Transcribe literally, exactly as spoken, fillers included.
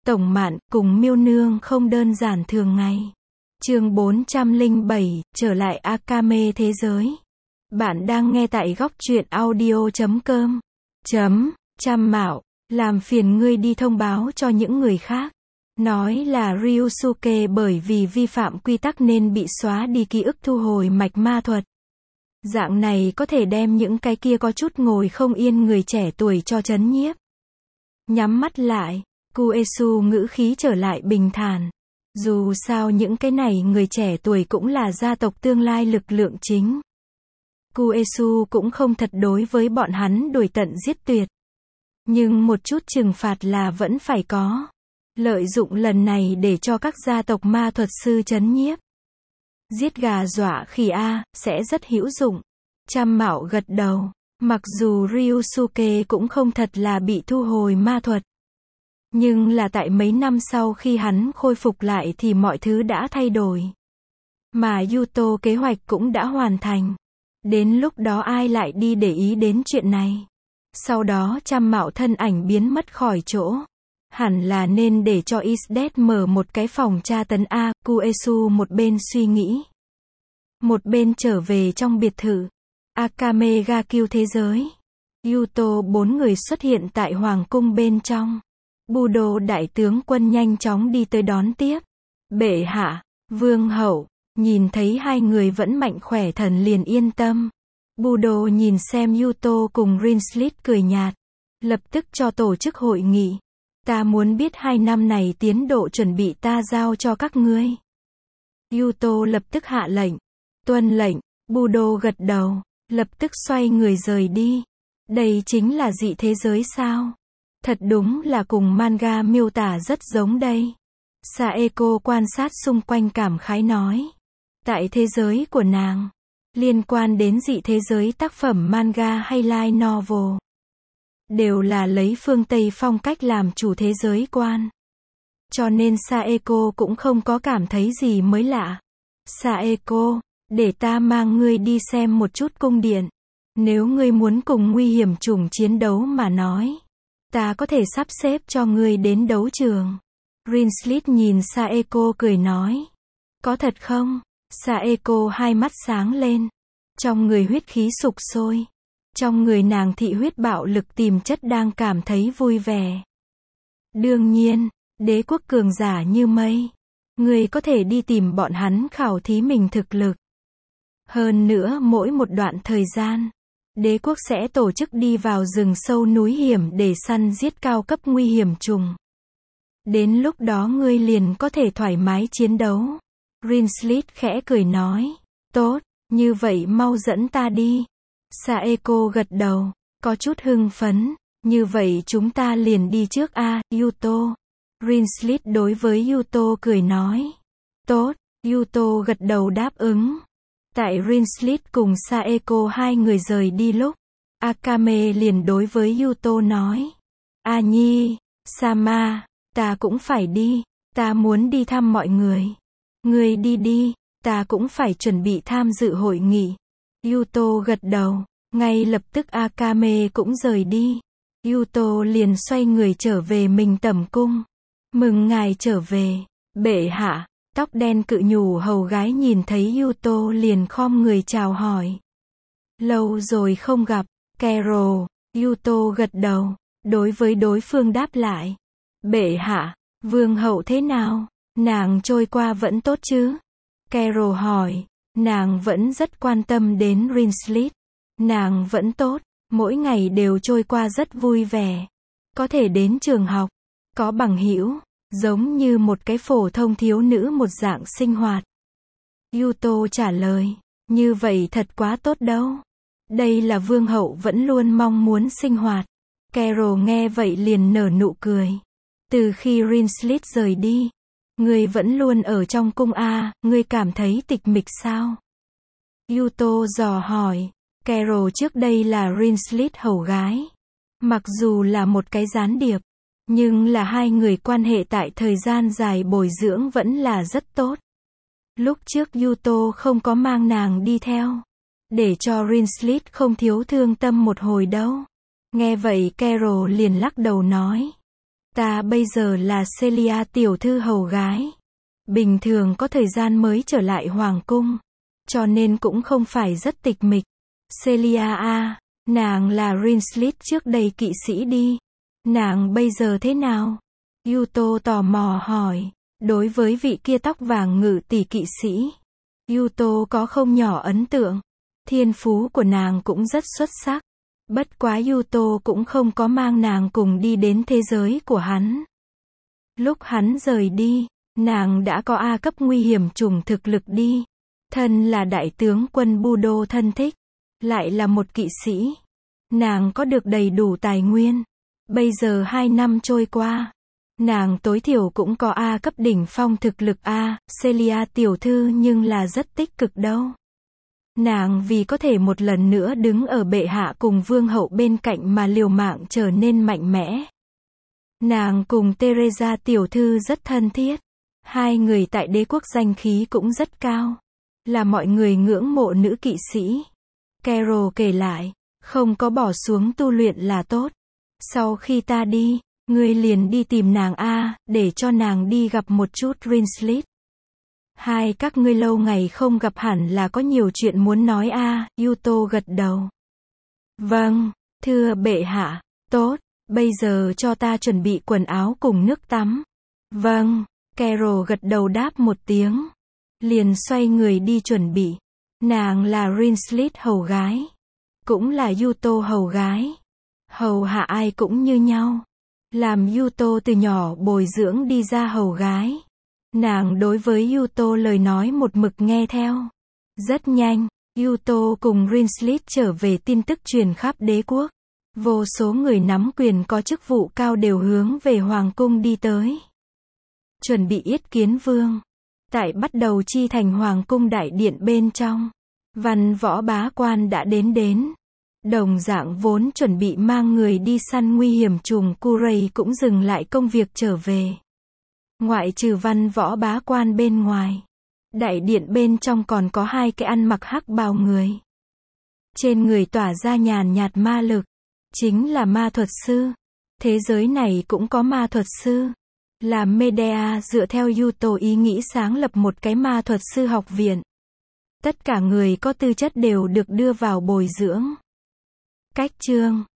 Tổng Mạn cùng Miêu Nương không đơn giản thường ngày. Chương bốn trăm lẻ bảy, trở lại Akame thế giới. Bạn đang nghe tại góc truyện audio chấm com. Chấm, Trăm Mạo, làm phiền ngươi đi thông báo cho những người khác. Nói là Ryusuke bởi vì vi phạm quy tắc nên bị xóa đi ký ức thu hồi mạch ma thuật. Dạng này có thể đem những cái kia có chút ngồi không yên người trẻ tuổi cho trấn nhiếp. Nhắm mắt lại, Kuesu ngữ khí trở lại bình thản. Dù sao những cái này người trẻ tuổi cũng là gia tộc tương lai lực lượng chính. Kuesu cũng không thật đối với bọn hắn đuổi tận giết tuyệt. Nhưng một chút trừng phạt là vẫn phải có. Lợi dụng lần này để cho các gia tộc ma thuật sư trấn nhiếp. Giết gà dọa khỉ a, sẽ rất hữu dụng. Trăm Mạo gật đầu. Mặc dù Ryusuke cũng không thật là bị thu hồi ma thuật. Nhưng là tại mấy năm sau khi hắn khôi phục lại thì mọi thứ đã thay đổi. Mà Yuto kế hoạch cũng đã hoàn thành. Đến lúc đó ai lại đi để ý đến chuyện này. Sau đó Trăm Mạo thân ảnh biến mất khỏi chỗ. Hẳn là nên để cho Isdet mở một cái phòng tra tấn A, Kuesu một bên suy nghĩ. Một bên trở về trong biệt thự. Akame ga Kyu thế giới. Yuto bốn người xuất hiện tại hoàng cung bên trong. Budo đại tướng quân nhanh chóng đi tới đón tiếp. Bệ hạ, vương hậu, nhìn thấy hai người vẫn mạnh khỏe thần liền yên tâm. Budo nhìn xem Yuto cùng Rinslit cười nhạt. Lập tức cho tổ chức hội nghị. Ta muốn biết hai năm này tiến độ chuẩn bị ta giao cho các ngươi. Yuto lập tức hạ lệnh. Tuân lệnh, Budo gật đầu, lập tức xoay người rời đi. Đây chính là dị thế giới sao? Thật đúng là cùng manga miêu tả rất giống đây. Saeko quan sát xung quanh cảm khái nói. Tại thế giới của nàng, liên quan đến dị thế giới tác phẩm manga hay light novel, đều là lấy phương Tây phong cách làm chủ thế giới quan. Cho nên Saeko cũng không có cảm thấy gì mới lạ. Saeko, để ta mang ngươi đi xem một chút cung điện. Nếu ngươi muốn cùng nguy hiểm chủng chiến đấu mà nói, ta có thể sắp xếp cho ngươi đến đấu trường. Rinslit nhìn Saeko cười nói. Có thật không? Saeko hai mắt sáng lên. Trong người huyết khí sục sôi. Trong người nàng thị huyết bạo lực tìm chất đang cảm thấy vui vẻ. Đương nhiên, đế quốc cường giả như mây. Ngươi có thể đi tìm bọn hắn khảo thí mình thực lực. Hơn nữa mỗi một đoạn thời gian, đế quốc sẽ tổ chức đi vào rừng sâu núi hiểm để săn giết cao cấp nguy hiểm trùng. Đến lúc đó ngươi liền có thể thoải mái chiến đấu. Rinslit khẽ cười nói. Tốt, như vậy mau dẫn ta đi. Saeko gật đầu, có chút hưng phấn. Như vậy chúng ta liền đi trước a, Yuto. Rinslit đối với Yuto cười nói. Tốt, Yuto gật đầu đáp ứng. Tại Rinslit cùng Saeko hai người rời đi lúc, Akame liền đối với Yuto nói. A Nhi, Sama, ta cũng phải đi, ta muốn đi thăm mọi người. Ngươi đi đi, ta cũng phải chuẩn bị tham dự hội nghị. Yuto gật đầu, ngay lập tức Akame cũng rời đi. Yuto liền xoay người trở về mình tẩm cung. Mừng ngài trở về, bệ hạ. Tóc đen cự nhủ hầu gái nhìn thấy Yuto liền khom người chào hỏi. Lâu rồi không gặp, Carol. Yuto gật đầu, đối với đối phương đáp lại. Bệ hạ, vương hậu thế nào? Nàng trôi qua vẫn tốt chứ? Carol hỏi. Nàng vẫn rất quan tâm đến Rinslit. Nàng vẫn tốt, mỗi ngày đều trôi qua rất vui vẻ. Có thể đến trường học, có bằng hữu, giống như một cái phổ thông thiếu nữ một dạng sinh hoạt. Yuto trả lời. Như vậy thật quá tốt đâu. Đây là vương hậu vẫn luôn mong muốn sinh hoạt. Carol nghe vậy liền nở nụ cười. Từ khi Rinslit rời đi, ngươi vẫn luôn ở trong cung a, ngươi cảm thấy tịch mịch sao? Yuto dò hỏi. Carol trước đây là Rinslit hầu gái. Mặc dù là một cái gián điệp, nhưng là hai người quan hệ tại thời gian dài bồi dưỡng vẫn là rất tốt. Lúc trước Yuto không có mang nàng đi theo, để cho Rinslit không thiếu thương tâm một hồi đâu. Nghe vậy Carol liền lắc đầu nói. Ta bây giờ là Celia tiểu thư hầu gái. Bình thường có thời gian mới trở lại hoàng cung. Cho nên cũng không phải rất tịch mịch. Celia à, nàng là Rinslet trước đây kỵ sĩ đi. Nàng bây giờ thế nào? Yuto tò mò hỏi. Đối với vị kia tóc vàng ngự tỷ kỵ sĩ, Yuto có không nhỏ ấn tượng. Thiên phú của nàng cũng rất xuất sắc. Bất quá Yuto cũng không có mang nàng cùng đi đến thế giới của hắn. Lúc hắn rời đi, nàng đã có A cấp nguy hiểm trùng thực lực đi. Thân là đại tướng quân Budo thân thích, lại là một kỵ sĩ. Nàng có được đầy đủ tài nguyên. Bây giờ hai năm trôi qua, nàng tối thiểu cũng có A cấp đỉnh phong thực lực A, Celia tiểu thư nhưng là rất tích cực đâu. Nàng vì có thể một lần nữa đứng ở bệ hạ cùng vương hậu bên cạnh mà liều mạng trở nên mạnh mẽ. Nàng cùng Teresa tiểu thư rất thân thiết. Hai người tại đế quốc danh khí cũng rất cao. Là mọi người ngưỡng mộ nữ kỵ sĩ. Carol kể lại, không có bỏ xuống tu luyện là tốt. Sau khi ta đi, ngươi liền đi tìm nàng A, để cho nàng đi gặp một chút Rinslet. Hai các ngươi lâu ngày không gặp hẳn là có nhiều chuyện muốn nói A, Yuto gật đầu. Vâng, thưa bệ hạ, tốt, bây giờ cho ta chuẩn bị quần áo cùng nước tắm. Vâng, Carol gật đầu đáp một tiếng. Liền xoay người đi chuẩn bị. Nàng là Rinslet hầu gái. Cũng là Yuto hầu gái. Hầu hạ ai cũng như nhau. Làm Yuto từ nhỏ bồi dưỡng đi ra hầu gái. Nàng đối với Yuto lời nói một mực nghe theo. Rất nhanh, Yuto cùng Rinslet trở về tin tức truyền khắp đế quốc. Vô số người nắm quyền có chức vụ cao đều hướng về hoàng cung đi tới. Chuẩn bị yết kiến vương. Tại bắt đầu chi thành hoàng cung đại điện bên trong. Văn võ bá quan đã đến đến. Đồng dạng vốn chuẩn bị mang người đi săn nguy hiểm trùng Kuray cũng dừng lại công việc trở về. Ngoại trừ văn võ bá quan bên ngoài. Đại điện bên trong còn có hai cái ăn mặc hắc bào người. Trên người tỏa ra nhàn nhạt ma lực. Chính là ma thuật sư. Thế giới này cũng có ma thuật sư. Là Medea dựa theo Yuto ý nghĩ sáng lập một cái ma thuật sư học viện. Tất cả người có tư chất đều được đưa vào bồi dưỡng. Cách chương